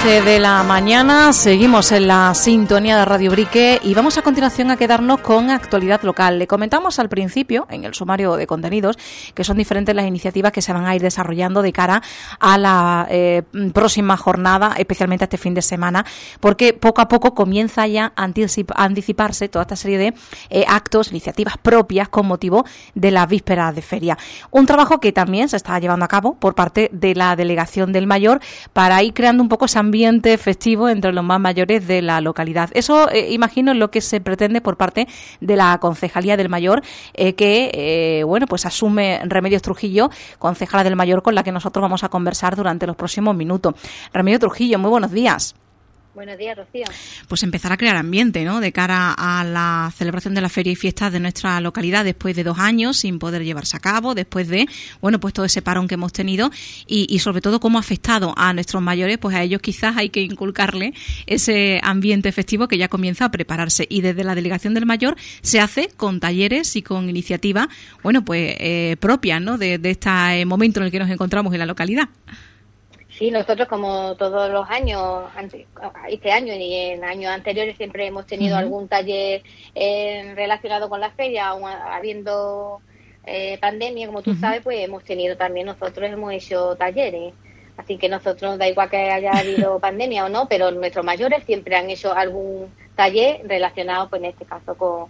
11 de la mañana, seguimos en la sintonía de Radio Brique y vamos a continuación a quedarnos con actualidad local. Le comentamos al principio, en el sumario de contenidos, que son diferentes las iniciativas que se van a ir desarrollando de cara a la próxima jornada, especialmente este fin de semana, porque poco a poco comienza ya a anticiparse toda esta serie de actos, iniciativas propias con motivo de las vísperas de feria. Un trabajo que también se está llevando a cabo por parte de la Delegación del Mayor para ir creando un poco ese ambiente festivo entre los más mayores de la localidad. Eso, imagino, es lo que se pretende por parte de la Concejalía del Mayor, que pues asume Remedios Trujillo, concejala del Mayor, con la que nosotros vamos a conversar durante los próximos minutos. Remedios Trujillo, muy buenos días. Buenos días, Rocío. Pues empezar a crear ambiente, ¿no?, de cara a la celebración de la feria y fiestas de nuestra localidad después de 2 años sin poder llevarse a cabo, después de, pues todo ese parón que hemos tenido y sobre todo cómo ha afectado a nuestros mayores, pues a ellos quizás hay que inculcarle ese ambiente festivo que ya comienza a prepararse y desde la Delegación del Mayor se hace con talleres y con iniciativas, propias, ¿no?, de este momento en el que nos encontramos en la localidad. Sí, nosotros como todos los años, este año y en años anteriores siempre hemos tenido algún taller relacionado con la feria, aún habiendo pandemia, como tú sabes, pues hemos hecho talleres. Así que nosotros da igual que haya habido pandemia o no, pero nuestros mayores siempre han hecho algún taller relacionado, pues en este caso con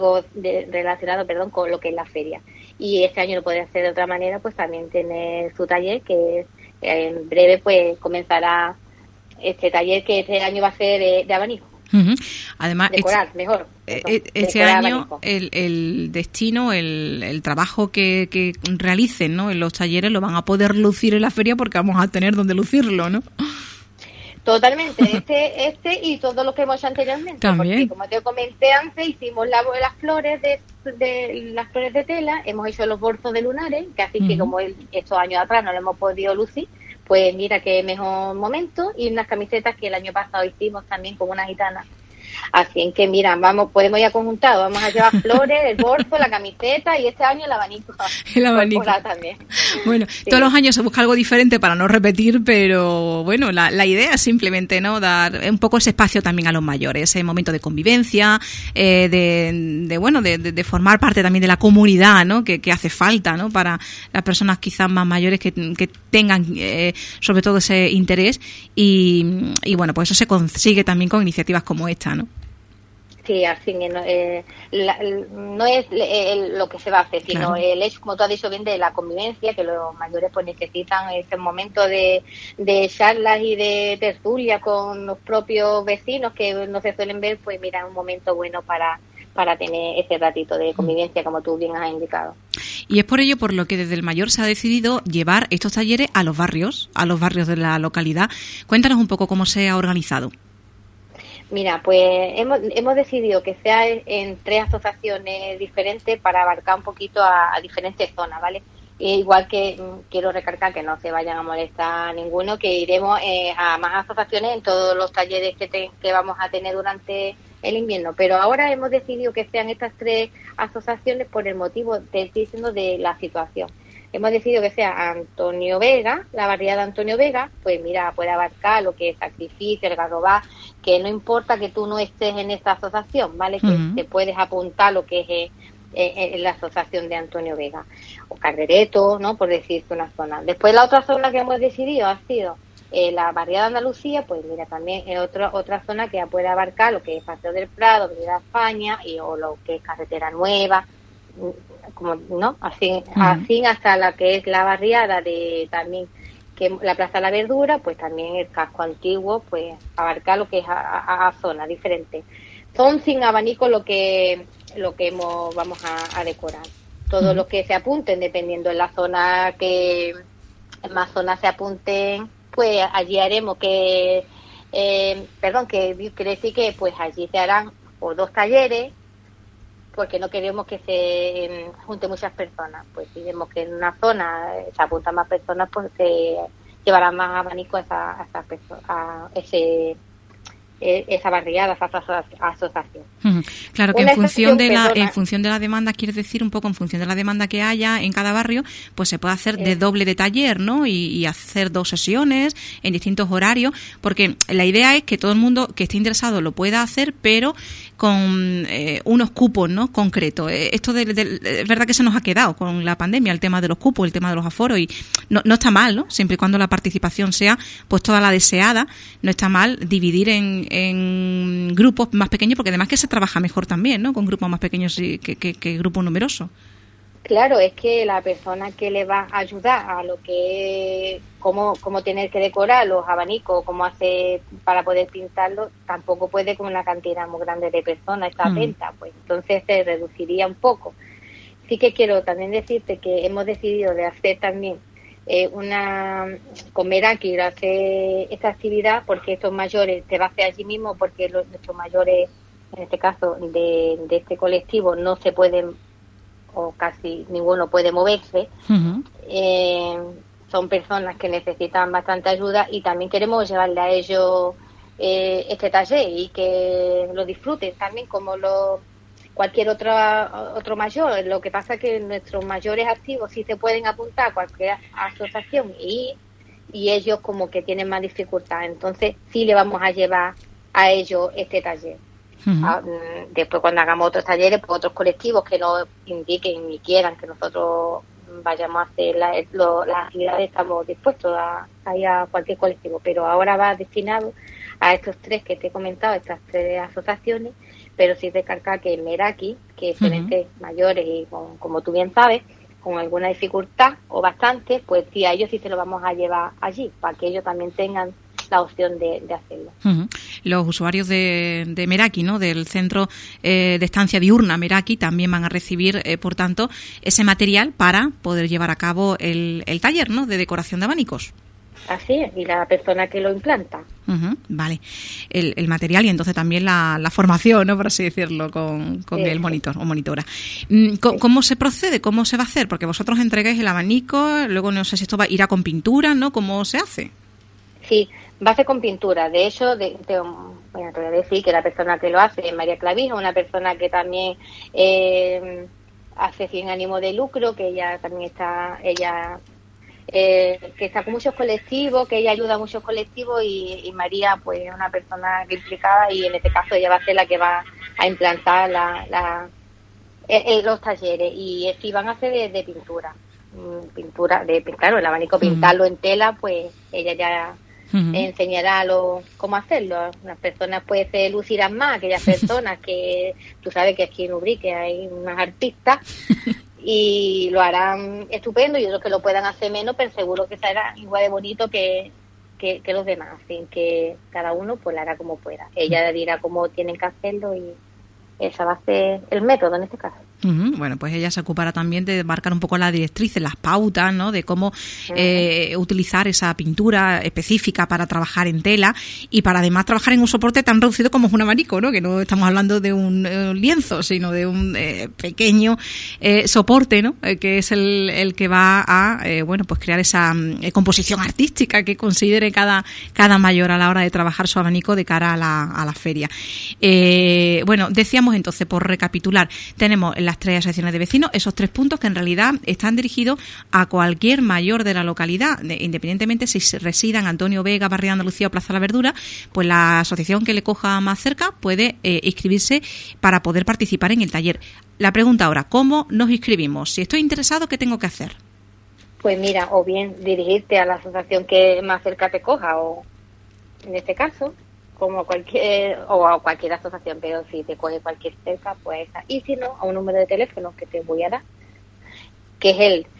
con lo que es la feria. Y este año lo puede hacer de otra manera, pues también tener su taller, que en breve pues comenzará este taller, que este año va a ser de abanico. Además, decorar mejor. Este año el destino, el trabajo que realicen, ¿no?, en los talleres lo van a poder lucir en la feria porque vamos a tener donde lucirlo, ¿no? Totalmente, este y todo lo que hemos hecho anteriormente. También. Porque, como te comenté antes, hicimos las flores de las flores de tela, hemos hecho los bolsos de lunares, que así que como estos años atrás no lo hemos podido lucir, pues mira qué mejor momento, y unas camisetas que el año pasado hicimos también con una gitana. Así que mira, podemos ir a conjuntar, vamos a llevar flores, el bolso, la camiseta y este año el abanico. El abanico también. Bueno, sí. Todos los años se busca algo diferente para no repetir, pero bueno, la idea es simplemente, ¿no?, dar un poco ese espacio también a los mayores, ese momento de convivencia, de formar parte también de la comunidad, ¿no?, que hace falta, ¿no?, para las personas quizás más mayores que tengan sobre todo ese interés y pues eso se consigue también con iniciativas como esta, ¿no? Sí, así no es lo que se va a hacer, sino el hecho, como tú has dicho bien, de la convivencia, que los mayores pues necesitan este momento de charlas y de tertulia con los propios vecinos que no se suelen ver, pues mira, un momento bueno para tener ese ratito de convivencia, como tú bien has indicado. Y es por ello por lo que desde el Mayor se ha decidido llevar estos talleres a los barrios de la localidad. Cuéntanos un poco cómo se ha organizado. Mira, pues hemos decidido que sea en 3 asociaciones diferentes para abarcar un poquito a diferentes zonas, ¿vale? Igual que quiero recalcar que no se vayan a molestar ninguno, que iremos a más asociaciones en todos los talleres que vamos a tener durante el invierno. Pero ahora hemos decidido que sean estas 3 asociaciones por el motivo, te estoy diciendo, de la situación. Hemos decidido que sea Antonio Vega, la barriada de Antonio Vega, pues mira, puede abarcar lo que es Sacrificio, el Garrobá, que no importa que tú no estés en esta asociación, ¿vale? Que te puedes apuntar lo que es la asociación de Antonio Vega, o Carrereto, ¿no?, por decirte una zona. Después la otra zona que hemos decidido ha sido la barriada de Andalucía, pues mira, también es otra zona que puede abarcar lo que es Paseo del Prado, Avenida España, o lo que es Carretera Nueva, como no así hasta la que es la barriada de también, que la Plaza de la Verdura, pues también el casco antiguo, pues abarcar lo que es a zonas diferentes. Son sin abanico lo que vamos a decorar. Todos los que se apunten, dependiendo de la zona, que más zonas se apunten, pues allí haremos que quiere decir que pues allí se harán o 2 talleres, porque no queremos que se junten muchas personas. Pues si vemos que en una zona se apuntan más personas, pues se llevarán más abanico a ese esa barriada, esa asociación. Claro, que en función de la demanda, quieres decir un poco en función de la demanda que haya en cada barrio, pues se puede hacer de doble de taller, ¿no? Y hacer 2 sesiones en distintos horarios, porque la idea es que todo el mundo que esté interesado lo pueda hacer, pero con unos cupos, ¿no? Concretos. Esto es verdad que se nos ha quedado con la pandemia, el tema de los cupos, el tema de los aforos, y no está mal, ¿no? Siempre y cuando la participación sea pues toda la deseada, no está mal dividir en grupos más pequeños, porque además que se trabaja mejor también, ¿no? Con grupos más pequeños que grupos numerosos. Claro, es que la persona que le va a ayudar a lo que cómo tener que decorar los abanicos, cómo hacer para poder pintarlos, tampoco puede con una cantidad muy grande de personas estar atenta, pues entonces se reduciría un poco. Sí que quiero también decirte que hemos decidido de hacer también con Meraki, hacer esta actividad, porque estos mayores se va a hacer allí mismo, porque nuestros mayores, en este caso de este colectivo, no se pueden, o casi ninguno puede moverse. Son personas que necesitan bastante ayuda, y también queremos llevarle a ellos este taller y que lo disfruten también como cualquier otro mayor. Lo que pasa es que nuestros mayores activos sí se pueden apuntar a cualquier asociación y ellos como que tienen más dificultad, entonces sí le vamos a llevar a ellos este taller. Después, cuando hagamos otros talleres, pues otros colectivos que nos indiquen y quieran que nosotros vayamos a hacer las actividades, estamos dispuestos a ir a cualquier colectivo, pero ahora va destinado a estos 3 que te he comentado, estas 3 asociaciones, pero sí recalcar que en Meraki, que suelen ser mayores y como tú bien sabes, con alguna dificultad o bastante, pues sí, a ellos sí se lo vamos a llevar allí, para que ellos también tengan la opción de hacerlo. Los usuarios de Meraki, ¿no? Del centro de estancia diurna Meraki, también van a recibir, por tanto, ese material para poder llevar a cabo el taller, ¿no? De decoración de abanicos. Así es, y la persona que lo implanta. Vale, el material y entonces también la formación, ¿no? Por así decirlo, con el monitor o monitora. ¿Cómo se procede? ¿Cómo se va a hacer? Porque vosotros entregáis el abanico, luego no sé si esto irá con pintura, ¿no? ¿Cómo se hace? Sí, va a ser con pintura. De hecho, te voy a decir que la persona que lo hace es María Clavijo, una persona que también hace sin ánimo de lucro, que ella también que está con muchos colectivos, que ella ayuda a muchos colectivos, y María pues es una persona implicada, y en este caso ella va a ser la que va a implantar los talleres, y sí van a ser de pintura, claro, el abanico pintarlo en tela, pues ella ya enseñará cómo hacerlo. Las personas pues se lucirán más, aquellas personas que tú sabes que aquí en Ubrique hay unas artistas y lo harán estupendo, y otros que lo puedan hacer menos, pero seguro que será igual de bonito que los demás, así que cada uno pues lo hará como pueda. Ella dirá cómo tienen que hacerlo, y esa va a ser el método en este caso. Bueno, pues ella se ocupará también de marcar un poco las directrices, las pautas, ¿no? De cómo utilizar esa pintura específica para trabajar en tela, y para además trabajar en un soporte tan reducido como es un abanico, ¿no? Que no estamos hablando de un lienzo, sino de un pequeño soporte, ¿no? Que es el que va a pues crear esa composición artística que considere cada mayor a la hora de trabajar su abanico de cara a la feria. Decíamos entonces, por recapitular, tenemos las 3 asociaciones de vecinos, esos 3 puntos que en realidad están dirigidos a cualquier mayor de la localidad, independientemente si resida en Antonio Vega, Barrio de Andalucía o Plaza La Verdura, pues la asociación que le coja más cerca puede inscribirse para poder participar en el taller. La pregunta ahora, ¿cómo nos inscribimos? Si estoy interesado, ¿qué tengo que hacer? Pues mira, o bien dirigirte a la asociación que más cerca te coja, o en este caso como a cualquier asociación, pero si te coge cualquier cerca, pues esa. Y si no, a un número de teléfono que te voy a dar, que es el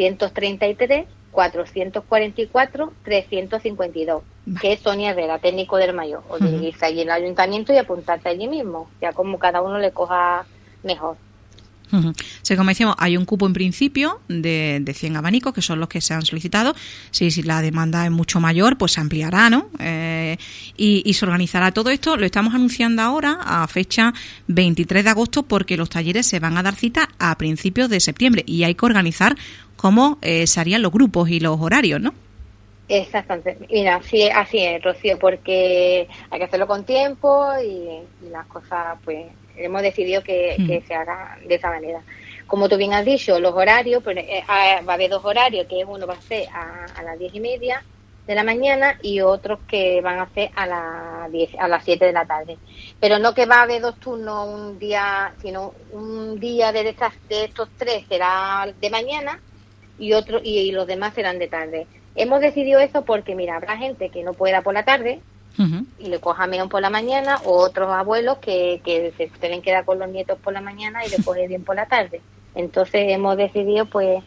633-444-352, que es Sonia Herrera, técnico del Mayor. O dirigirse allí en el ayuntamiento y apuntarte allí mismo, ya como cada uno le coja mejor. O sea, como decíamos, hay un cupo en principio de 100 abanicos, que son los que se han solicitado. Si la demanda es mucho mayor, pues se ampliará, ¿no? Y se organizará todo esto. Lo estamos anunciando ahora a fecha 23 de agosto, porque los talleres se van a dar cita a principios de septiembre, y hay que organizar cómo se harían los grupos y los horarios, ¿no? Exactamente. Mira, sí, así es, Rocío, porque hay que hacerlo con tiempo y las cosas, pues, hemos decidido que se haga de esa manera. Como tú bien has dicho, los horarios, pues, va a haber 2 horarios, que uno va a ser a las 10:30 de la mañana y otros que van a ser a las 7 de la tarde. Pero no que va a haber 2 turnos un día, sino un día de estos 3 será de mañana y otro y los demás serán de tarde. Hemos decidido eso porque, mira, habrá gente que no pueda por la tarde y le coja menos por la mañana, o otros abuelos que se tienen que dar con los nietos por la mañana y le coge bien por la tarde. Entonces hemos decidido, pues,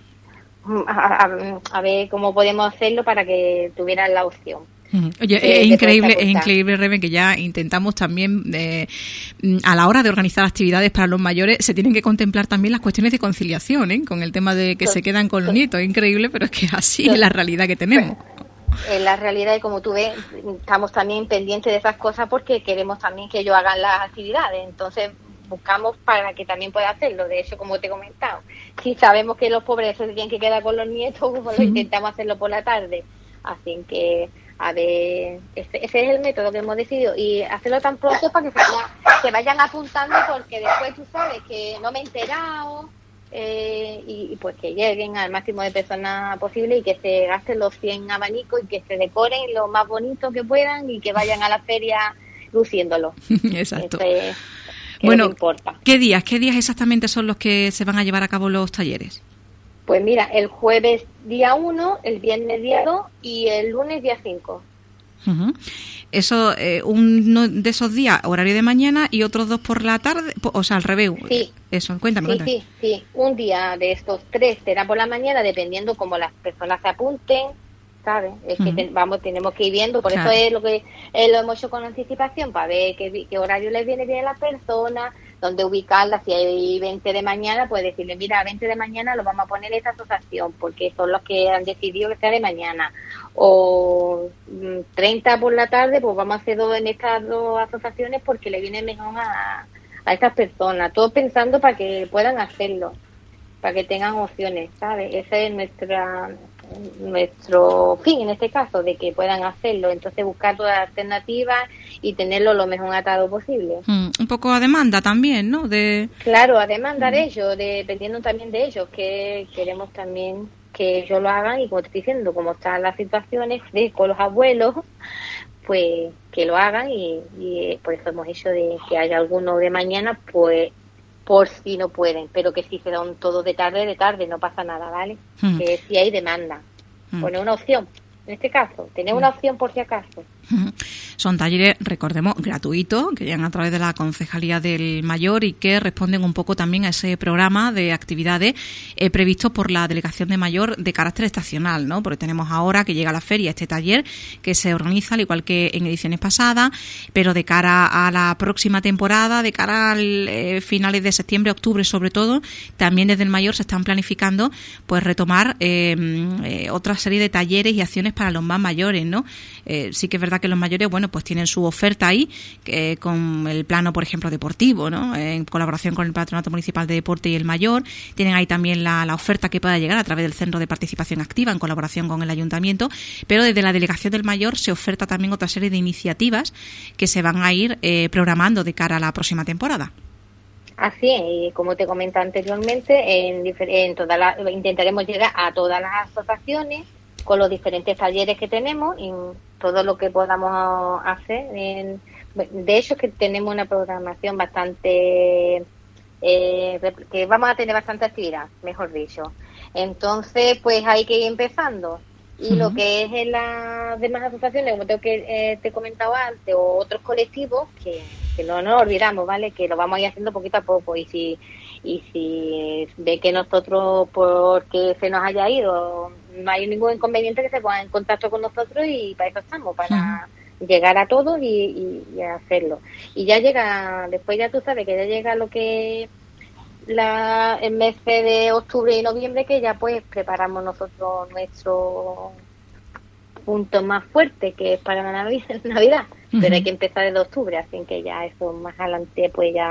a ver cómo podemos hacerlo para que tuvieran la opción. Oye, es increíble, Rebe, que ya intentamos también, a la hora de organizar actividades para los mayores, se tienen que contemplar también las cuestiones de conciliación, con el tema de que se quedan con los nietos. Es increíble, pero es que así es la realidad que tenemos. En la realidad, y como tú ves, estamos también pendientes de esas cosas porque queremos también que ellos hagan las actividades. Entonces buscamos para que también pueda hacerlo. De hecho, como te he comentado, si sabemos que los pobres se tienen que quedar con los nietos, pues lo intentamos hacerlo por la tarde. Así que, a ver, ese es el método que hemos decidido, y hacerlo tan pronto para que se vayan apuntando, porque después tú sabes que no me he enterado, y pues que lleguen al máximo de personas posible y que se gasten los 100 abanicos y que se decoren lo más bonito que puedan y que vayan a la feria luciéndolo. Exacto. Bueno, ¿qué días exactamente son los que se van a llevar a cabo los talleres? Pues mira, el jueves día 1, el viernes día 2 y el lunes día 5. Eso, uno de esos días, horario de mañana, y otros 2 por la tarde, o sea, al revés. Sí. Eso, cuéntame. Sí. Un día de estos 3 será por la mañana, dependiendo cómo las personas se apunten, ¿sabes? Es que tenemos que ir viendo, por eso es lo que lo hemos hecho con anticipación, para ver qué horario les viene bien a las personas, dónde ubicarlas. Si hay 20 de mañana, pues decirle, mira, 20 de mañana lo vamos a poner esta asociación, porque son los que han decidido que sea de mañana. O 30 por la tarde, pues vamos a hacer en estas 2 asociaciones porque le viene mejor a estas personas. Todo pensando para que puedan hacerlo, para que tengan opciones, ¿sabes? Ese es nuestro fin en este caso, de que puedan hacerlo. Entonces buscar todas las alternativas y tenerlo lo mejor atado posible. Un poco a demanda también, ¿no? Claro, a demanda de ellos, dependiendo también de ellos, que queremos también que ellos lo hagan, y como te estoy diciendo, como están las situaciones con los abuelos, pues que lo hagan, y por eso hemos hecho de que haya alguno de mañana, pues por si no pueden, pero que si se dan todos de tarde, no pasa nada, ¿vale? Que si hay demanda, poner una opción, en este caso, tener una opción por si acaso. Son talleres, recordemos, gratuitos, que llegan a través de la Concejalía del Mayor y que responden un poco también a ese programa de actividades previsto por la Delegación de Mayor de carácter estacional, ¿no? Porque tenemos ahora que llega a la feria este taller que se organiza al igual que en ediciones pasadas, pero de cara a la próxima temporada, de cara al finales de septiembre, octubre sobre todo, también desde el Mayor se están planificando pues retomar otra serie de talleres y acciones para los más mayores, ¿no? Sí que es verdad que los mayores, bueno, pues tienen su oferta ahí, con el plano, por ejemplo, deportivo, ¿no? En colaboración con el Patronato Municipal de Deporte y el Mayor. Tienen ahí también la oferta que pueda llegar a través del Centro de Participación Activa en colaboración con el Ayuntamiento, pero desde la Delegación del Mayor se oferta también otra serie de iniciativas que se van a ir programando de cara a la próxima temporada. Así es, y como te comenté anteriormente, intentaremos llegar a todas las asociaciones con los diferentes talleres que tenemos y todo lo que podamos hacer. De hecho, que tenemos una programación bastante, que vamos a tener bastante actividad, mejor dicho. Entonces, pues hay que ir empezando. Y lo que es en las demás asociaciones, como te he comentado antes, o otros colectivos, que no nos olvidamos, ¿vale? Que lo vamos a ir haciendo poquito a poco. Y si ve que nosotros, porque se nos haya ido, no hay ningún inconveniente, que se pongan en contacto con nosotros, y para eso estamos, para llegar a todos y hacerlo. Y ya llega, después ya tú sabes que ya llega lo que el mes de octubre y noviembre, que ya pues preparamos nosotros nuestro punto más fuerte, que es para la Navidad, pero hay que empezar desde octubre, así que ya eso más adelante pues ya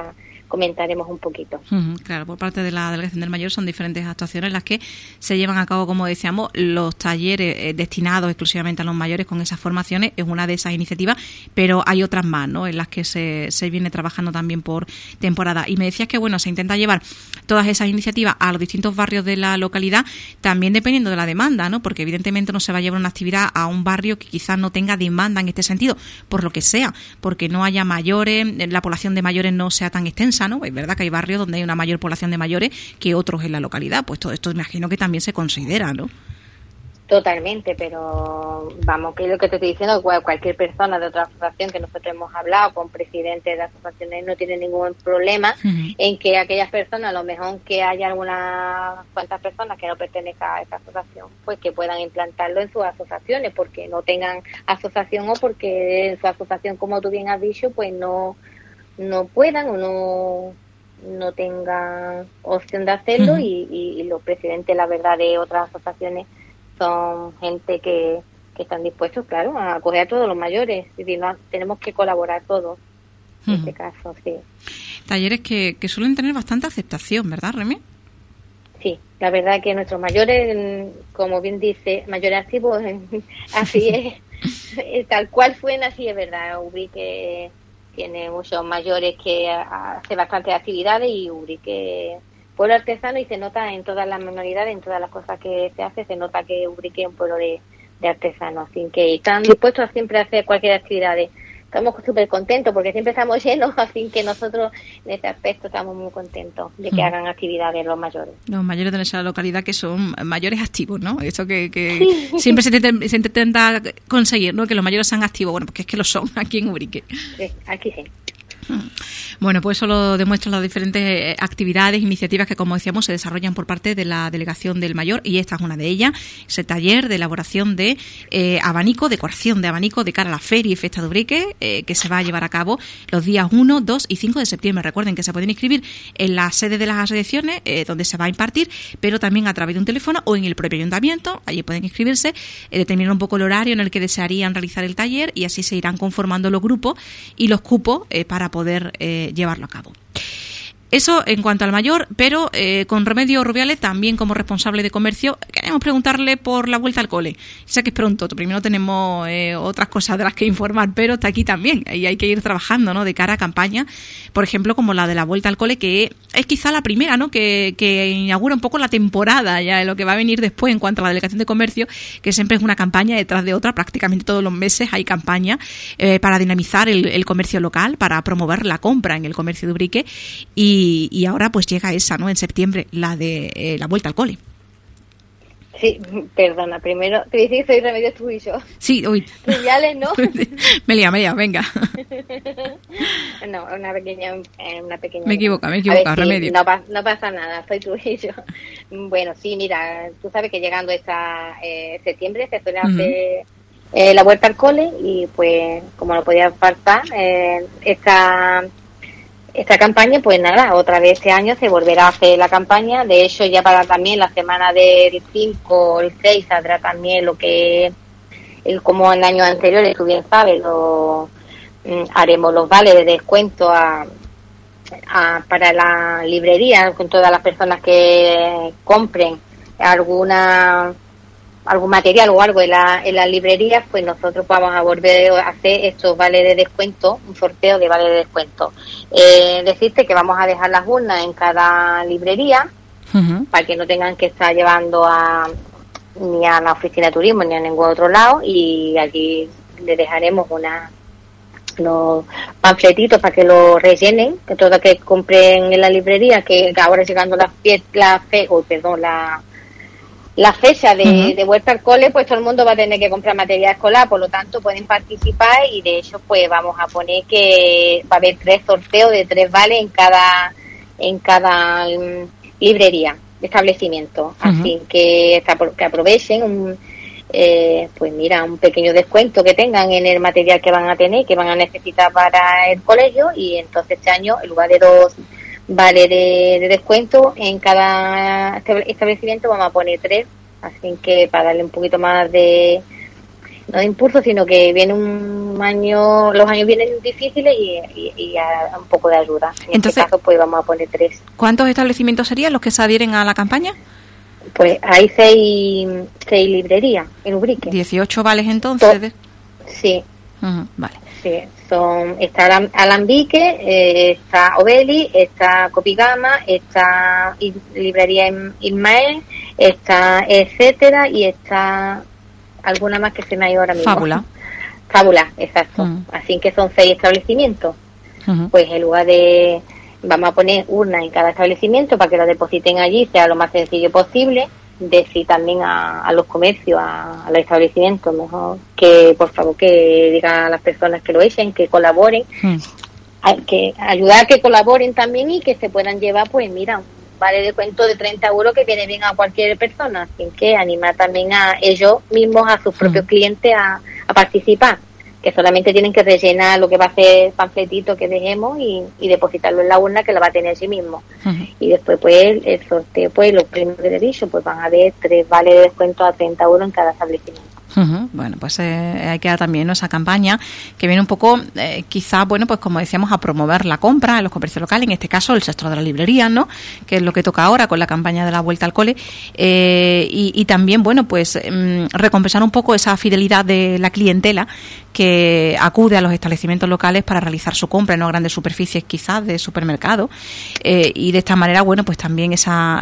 comentaremos un poquito. Claro, por parte de la Delegación del Mayor son diferentes actuaciones las que se llevan a cabo, como decíamos, los talleres destinados exclusivamente a los mayores con esas formaciones, es una de esas iniciativas, pero hay otras más, ¿no?, en las que se viene trabajando también por temporada. Y me decías que, bueno, se intenta llevar todas esas iniciativas a los distintos barrios de la localidad, también dependiendo de la demanda, ¿no?, porque evidentemente no se va a llevar una actividad a un barrio que quizás no tenga demanda en este sentido, por lo que sea, porque no haya mayores, la población de mayores no sea tan extensa, ¿no? Es verdad que hay barrios donde hay una mayor población de mayores que otros en la localidad, pues todo esto imagino que también se considera, ¿no? Totalmente, pero vamos, que es lo que te estoy diciendo, cualquier persona de otra asociación que nosotros hemos hablado con presidentes de asociaciones no tiene ningún problema en que aquellas personas, a lo mejor que haya algunas cuantas personas que no pertenezcan a esa asociación, pues que puedan implantarlo en sus asociaciones, porque no tengan asociación o porque en su asociación, como tú bien has dicho, pues no puedan o no tengan opción de hacerlo y los presidentes, la verdad, de otras asociaciones son gente que están dispuestos, claro, a acoger a todos los mayores. Es decir, tenemos que colaborar todos en este caso, sí. Talleres que suelen tener bastante aceptación, ¿verdad, Remy? Sí, la verdad que nuestros mayores, como bien dice, mayores activos, así es, tal cual suena, así es verdad. Ubrique tiene muchos mayores que hace bastantes actividades y Ubrique pueblo artesano, y se nota en todas las manualidades, en todas las cosas que se hace, se nota que Ubrique es un pueblo de artesanos, así que están dispuestos a siempre a hacer cualquier actividad. Estamos súper contentos porque siempre estamos llenos, así que nosotros en este aspecto estamos muy contentos de que hagan actividades los mayores. Los mayores de nuestra localidad que son mayores activos, ¿no? Eso que siempre se intenta conseguir, ¿no?, que los mayores sean activos. Bueno, porque es que lo son aquí en Ubrique. Sí, aquí sí. Bueno, pues eso lo demuestran las diferentes actividades, iniciativas que, como decíamos, se desarrollan por parte de la Delegación del Mayor, y esta es una de ellas, ese taller de elaboración de abanico, decoración de abanico de cara a la Feria y Festa de Ubrique, que se va a llevar a cabo los días 1, 2 y 5 de septiembre. Recuerden que se pueden inscribir en la sede de las asociaciones donde se va a impartir, pero también a través de un teléfono o en el propio ayuntamiento. Allí pueden inscribirse, determinar un poco el horario en el que desearían realizar el taller, y así se irán conformando los grupos y los cupos para poder llevarlo a cabo. Eso en cuanto al mayor, pero con Remedios Rubiales, también como responsable de comercio, queremos preguntarle por la vuelta al cole. Sé que es pronto, primero tenemos otras cosas de las que informar, pero está aquí también, y hay que ir trabajando, ¿no?, de cara a campaña, por ejemplo, como la de la vuelta al cole, que es quizá la primera, ¿no?, que inaugura un poco la temporada ya de lo que va a venir después en cuanto a la Delegación de Comercio, que siempre es una campaña detrás de otra, prácticamente todos los meses hay campaña para dinamizar el comercio local, para promover la compra en el comercio de Ubrique, y ahora pues llega esa, ¿no?, en septiembre, la de la vuelta al cole. Sí, perdona, primero te dice que soy Remedios tú y yo. Sí, uy. Rubiales, ¿no? me lía, venga. No, una pequeña. Me equivoca, Remedios. No pasa nada, soy tú y yo. Bueno, sí, mira, tú sabes que llegando esta septiembre se suele hacer la vuelta al cole, y pues como no podía faltar, esta campaña, pues nada, otra vez este año se volverá a hacer la campaña. De hecho, ya para también la semana del 5 o el 6 saldrá también lo que, como en años anteriores, tú bien sabes, haremos los vales de descuento para la librería, con todas las personas que compren algún material o algo en las librerías, pues nosotros vamos a volver a hacer estos vales de descuento, un sorteo de vales de descuento. Decirte que vamos a dejar las urnas en cada librería, para que no tengan que estar llevando ni a la oficina de turismo ni a ningún otro lado, y aquí le dejaremos unos panfletitos para que lo rellenen, que todo lo que compren en la librería, que ahora llegando la fecha de vuelta al cole, pues todo el mundo va a tener que comprar material escolar, por lo tanto pueden participar, y de hecho pues vamos a poner que va a haber 3 sorteos de 3 vales en cada librería, establecimiento, así que aprovechen pues mira, un pequeño descuento que tengan en el material que van a tener, que van a necesitar para el colegio, y entonces este año en lugar de 2 vale de descuento en cada establecimiento vamos a poner 3, así que para darle un poquito más no de impulso, sino que viene un los años vienen difíciles y a un poco de ayuda. Entonces, este caso, pues vamos a poner 3. ¿Cuántos establecimientos serían los que se adhieren a la campaña? Pues hay 6 librerías en Ubrique. 18 vales entonces. Sí. Vale. Sí, está Alambique, está Obeli, está Copigama, está Librería Ismael, está Etcétera y está alguna más que se me ha ido ahora mismo. Fábula, exacto. Así que son 6 establecimientos. Pues en lugar de... Vamos a poner urnas en cada establecimiento para que lo depositen allí, sea lo más sencillo posible. Decir también a los comercios, a los establecimientos, mejor que por favor que digan a las personas que lo echen, que colaboren, que ayudar a que colaboren también y que se puedan llevar, pues mira, un vale de cuento de 30 euros que viene bien a cualquier persona, así que animar también a ellos mismos, a sus propios clientes a participar, que solamente tienen que rellenar lo que va a ser panfletito que dejemos y depositarlo en la urna que la va a tener sí mismo. Y después pues el sorteo, pues los premios que he dicho, pues van a haber 3 vales de descuento a 30 euros en cada establecimiento. Bueno, pues hay que dar también esa campaña que viene un poco, quizás, bueno, pues como decíamos, a promover la compra en los comercios locales, en este caso el sector de la librería, ¿no? Que es lo que toca ahora con la campaña de la vuelta al cole, y también, bueno, pues recompensar un poco esa fidelidad de la clientela que acude a los establecimientos locales para realizar su compra en no grandes superficies quizás de supermercado, y de esta manera, bueno, pues también esa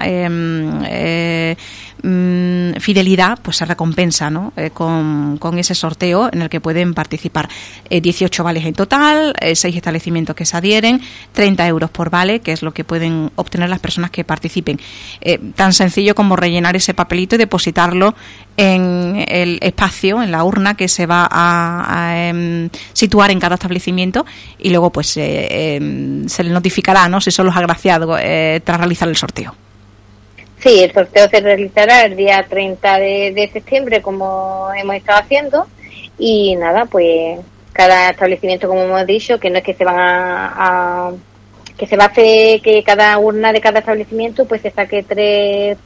fidelidad pues se recompensa, ¿no? Con ese sorteo en el que pueden participar 18 vales en total, 6 establecimientos que se adhieren, 30 euros por vale, que es lo que pueden obtener las personas que participen. Tan sencillo como rellenar ese papelito y depositarlo en el espacio, en la urna que se va a situar en cada establecimiento, y luego pues se le notificará, ¿no?, si son los agraciados tras realizar el sorteo. Sí, el sorteo se realizará el día 30 de septiembre, como hemos estado haciendo, y nada, pues cada establecimiento, como hemos dicho, que no es que se van que se va a hacer que cada urna de cada establecimiento pues se saque 3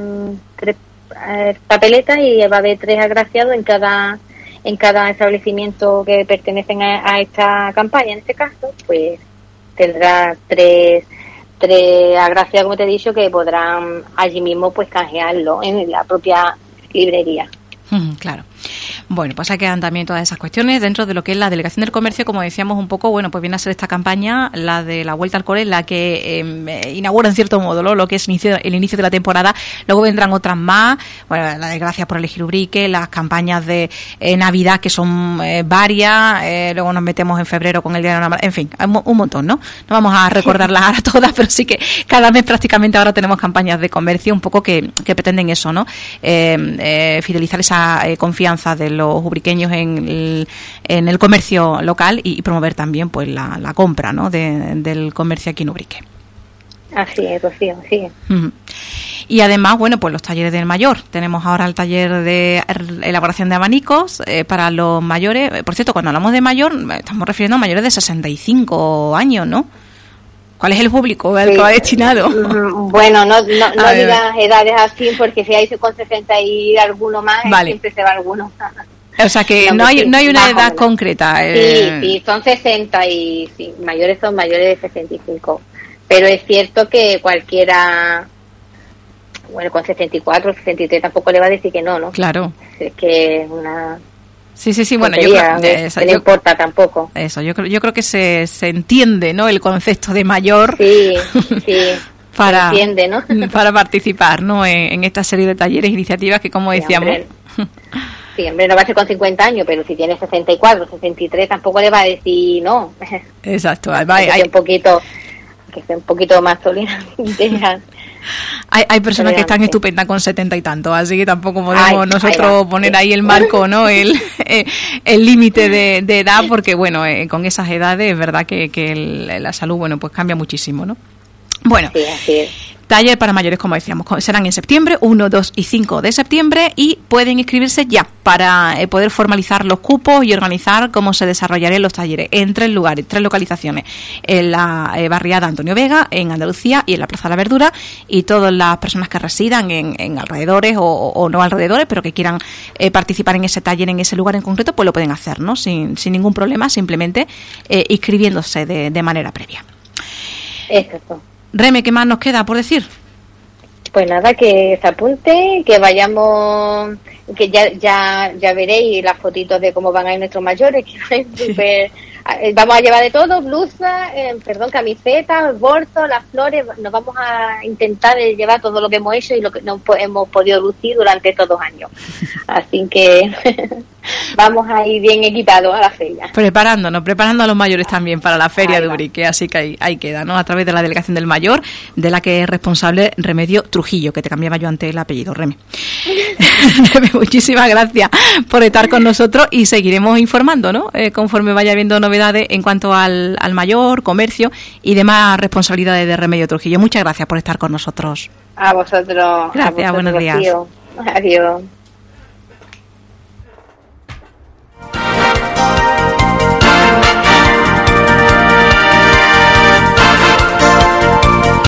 papeletas y va a haber 3 agraciados en cada establecimiento que pertenecen a esta campaña. En este caso, pues tendrá 3 agraciados, como te he dicho, que podrán allí mismo pues canjearlo en la propia librería. Claro. Bueno, pues ahí quedan también todas esas cuestiones dentro de lo que es la Delegación del Comercio, como decíamos un poco, bueno, pues viene a ser esta campaña, la de la Vuelta al Cole, la que inaugura en cierto modo, ¿no?, lo que es el inicio de la temporada. Luego vendrán otras más, bueno, la de Gracias por elegir Ubrique, las campañas de Navidad, que son varias, luego nos metemos en febrero con el Día de la Madre, en fin, un montón, ¿no? No vamos a recordarlas ahora todas, pero sí que cada mes prácticamente ahora tenemos campañas de comercio un poco que pretenden eso, ¿no? Fidelizar esa confianza de los ubriqueños en el comercio local y promover también pues la compra, ¿no?, del comercio aquí en Ubrique. Así es, Rocío, sí. Y además, bueno, pues los talleres del mayor. Tenemos ahora el taller de elaboración de abanicos para los mayores. Por cierto, cuando hablamos de mayor, estamos refiriendo a mayores de 65 años, ¿no? ¿Cuál es el público al que va destinado? Bueno, no digas edades así, porque si hay con 60 y alguno más, vale, siempre se va alguno. O sea que no hay una edad concreta. Sí, son 60 y sí, mayores son mayores de 65. Pero es cierto que cualquiera, bueno, con 64, 63 tampoco le va a decir que no, ¿no? Claro. Es que es una... Sí, bueno, yo creo que no importa tampoco. Eso, yo creo que se entiende, ¿no?, el concepto de mayor. Sí. Para, se entiende, ¿no? Para participar, ¿no?, en esta serie de talleres e iniciativas que, como decíamos... Sí, hombre, no va a ser con 50 años, pero si tiene 64, 63, tampoco le va a decir no. Exacto. Hay que ser un poquito más tolerante. Hay personas que están estupendas con 70 y tanto, así que tampoco podemos nosotros poner ahí el marco, ¿no?, el límite de edad, porque bueno, con esas edades es verdad que la salud, bueno, pues cambia muchísimo, ¿no? Bueno, sí, así es. Taller para mayores, como decíamos, serán en septiembre, 1, 2 y 5 de septiembre, y pueden inscribirse ya para poder formalizar los cupos y organizar cómo se desarrollarán los talleres en 3 lugares, 3 localizaciones, en la barriada Antonio Vega, en Andalucía y en la Plaza de la Verdura, y todas las personas que residan en alrededores o no alrededores, pero que quieran participar en ese taller, en ese lugar en concreto, pues lo pueden hacer, ¿no? Sin ningún problema, simplemente inscribiéndose de manera previa. Exacto. Reme, ¿qué más nos queda por decir? Pues nada, que se apunte, que vayamos, que ya veréis las fotitos de cómo van a ir nuestros mayores, que es súper... Vamos a llevar de todo, blusa, camisetas, bolsos, las flores. Nos vamos a intentar llevar todo lo que hemos hecho y lo que no hemos podido lucir durante estos 2 años. Así que vamos a ir bien equipados a la feria. Preparando a los mayores también para la feria de Ubrique, así que ahí queda, ¿no? A través de la Delegación del Mayor, de la que es responsable Remedio Trujillo, que te cambiaba yo antes el apellido, Reme. Reme, muchísimas gracias por estar con nosotros y seguiremos informando, ¿no? Conforme vaya habiendo novedades en cuanto al mayor, comercio y demás responsabilidades de Remedio Trujillo. Muchas gracias por estar con nosotros. A vosotros. Gracias, buenos días. Adiós.